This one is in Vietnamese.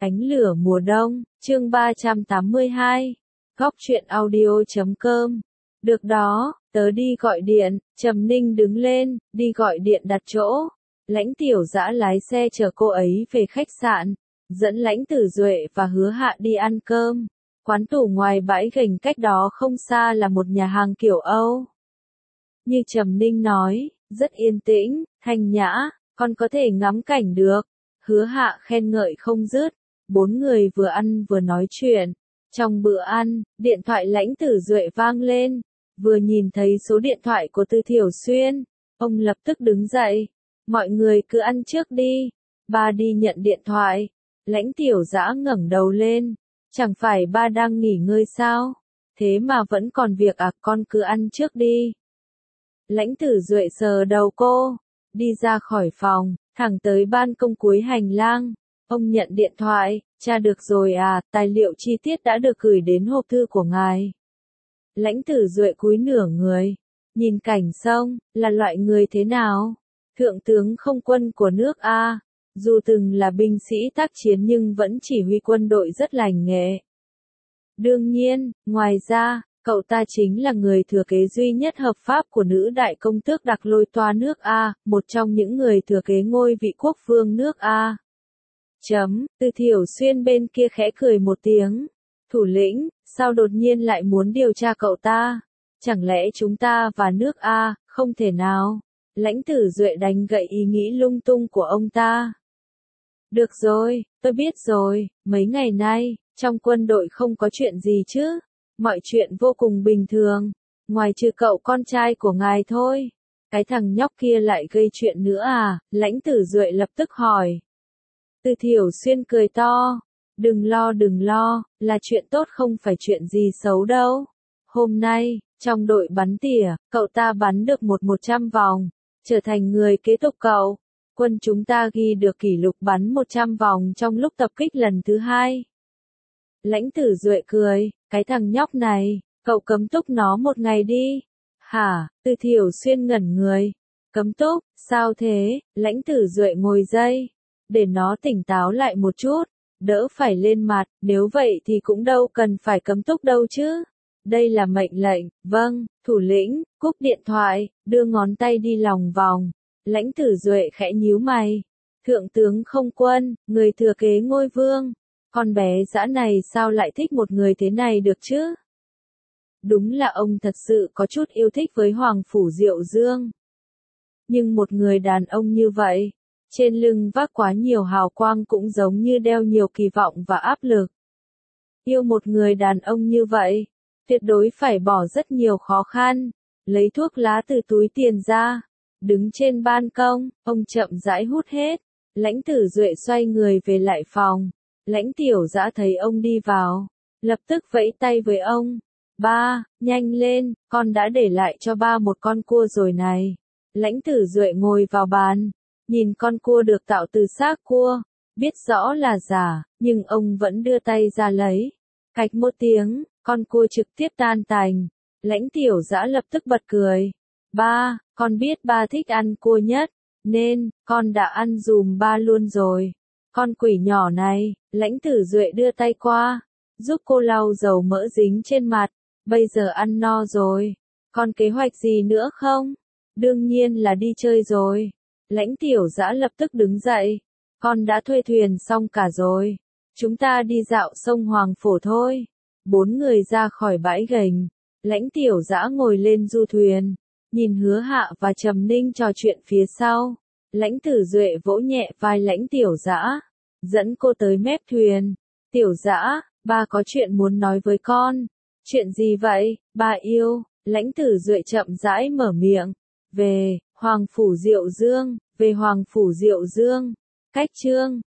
Ánh lửa mùa đông, chương 382. Góc truyện audio.com. Được đó, tớ đi gọi điện. Trầm Ninh đứng lên, đi gọi điện đặt chỗ. Lãnh Tiểu Dã lái xe chở cô ấy về khách sạn, dẫn Lãnh Tử Duệ và Hứa Hạ đi ăn cơm. Quán tủ ngoài bãi gành cách đó không xa là một nhà hàng kiểu Âu. Như Trầm Ninh nói, rất yên tĩnh, thanh nhã, còn có thể ngắm cảnh được. Hứa Hạ khen ngợi không dứt. 4 người vừa ăn vừa nói chuyện. Trong bữa ăn, điện thoại Lãnh Tử Duệ vang lên. Vừa nhìn thấy số điện thoại của Tư Thiểu Xuyên, ông lập tức đứng dậy. Mọi người cứ ăn trước đi. Ba đi nhận điện thoại. Lãnh Tiểu Dã ngẩng đầu lên. Chẳng phải ba đang nghỉ ngơi sao? Thế mà vẫn còn việc à, con cứ ăn trước đi. Lãnh Tử Duệ sờ đầu cô. Đi ra khỏi phòng, thẳng tới ban công cuối hành lang. Ông nhận điện thoại, tra được rồi à, tài liệu chi tiết đã được gửi đến hộp thư của ngài. Lãnh Tử Duệ cúi nửa người, nhìn cảnh sông, là loại người thế nào? Thượng tướng không quân của nước A, dù từng là binh sĩ tác chiến nhưng vẫn chỉ huy quân đội rất lành nghề. Đương nhiên, ngoài ra, cậu ta chính là người thừa kế duy nhất hợp pháp của nữ đại công tước Đặc Lôi Toa nước A, một trong những người thừa kế ngôi vị quốc vương nước A. Tư Thiểu Xuyên bên kia khẽ cười một tiếng. Thủ lĩnh, sao đột nhiên lại muốn điều tra cậu ta? Chẳng lẽ chúng ta và nước A, không thể nào? Lãnh Tử Duệ đánh gậy ý nghĩ lung tung của ông ta. Được rồi, tôi biết rồi, mấy ngày nay, trong quân đội không có chuyện gì chứ? Mọi chuyện vô cùng bình thường, ngoài trừ cậu con trai của ngài thôi. Cái thằng nhóc kia lại gây chuyện nữa à? Lãnh Tử Duệ lập tức hỏi. Tư Thiểu Xuyên cười to. Đừng lo, là chuyện tốt không phải chuyện gì xấu đâu. Hôm nay, trong đội bắn tỉa, cậu ta bắn được 100 vòng, trở thành người kế tục cậu. Quân chúng ta ghi được kỷ lục bắn 100 vòng trong lúc tập kích lần thứ 2. Lãnh Tử Duệ cười, cái thằng nhóc này, cậu cấm túc nó một ngày đi. Hả? Tư Thiểu Xuyên ngẩn người. Cấm túc, sao thế? Lãnh Tử Duệ ngồi dậy. Để nó tỉnh táo lại một chút, đỡ phải lên mặt, nếu vậy thì cũng đâu cần phải cấm túc đâu chứ. Đây là mệnh lệnh, vâng, thủ lĩnh, cúp điện thoại, đưa ngón tay đi lòng vòng. Lãnh Tử Duệ khẽ nhíu mày. Thượng tướng không quân, người thừa kế ngôi vương. Con bé dã này sao lại thích một người thế này được chứ? Đúng là ông thật sự có chút yêu thích với Hoàng Phủ Diệu Dương. Nhưng một người đàn ông như vậy, trên lưng vác quá nhiều hào quang cũng giống như đeo nhiều kỳ vọng và áp lực. Yêu một người đàn ông như vậy, tuyệt đối phải bỏ rất nhiều khó khăn. Lấy thuốc lá từ túi tiền ra, đứng trên ban công, ông chậm rãi hút hết. Lãnh Tử Duệ xoay người về lại phòng. Lãnh Tiểu Dã thấy ông đi vào, lập tức vẫy tay với ông. Ba, nhanh lên, con đã để lại cho ba một con cua rồi này. Lãnh Tử Duệ ngồi vào bàn, nhìn con cua được tạo từ xác cua, biết rõ là giả, nhưng ông vẫn đưa tay ra lấy. Cạch một tiếng, con cua trực tiếp tan tành. Lãnh Tiểu Dã lập tức bật cười. Ba, con biết ba thích ăn cua nhất, nên, con đã ăn dùm ba luôn rồi. Con quỷ nhỏ này, Lãnh Tử Duệ đưa tay qua, giúp cô lau dầu mỡ dính trên mặt. Bây giờ ăn no rồi, còn kế hoạch gì nữa không? Đương nhiên là đi chơi rồi. Lãnh Tiểu Dã lập tức đứng dậy. Con đã thuê thuyền xong cả rồi. Chúng ta đi dạo sông Hoàng Phổ thôi. 4 người ra khỏi bãi gành. Lãnh Tiểu Dã ngồi lên du thuyền, nhìn Hứa Hạ và Trầm Ninh trò chuyện phía sau. Lãnh Tử Duệ vỗ nhẹ vai Lãnh Tiểu Dã, dẫn cô tới mép thuyền. Tiểu Dã, ba có chuyện muốn nói với con. Chuyện gì vậy, ba yêu? Lãnh Tử Duệ chậm rãi mở miệng. Về Hoàng Phủ Diệu Dương. Cách chương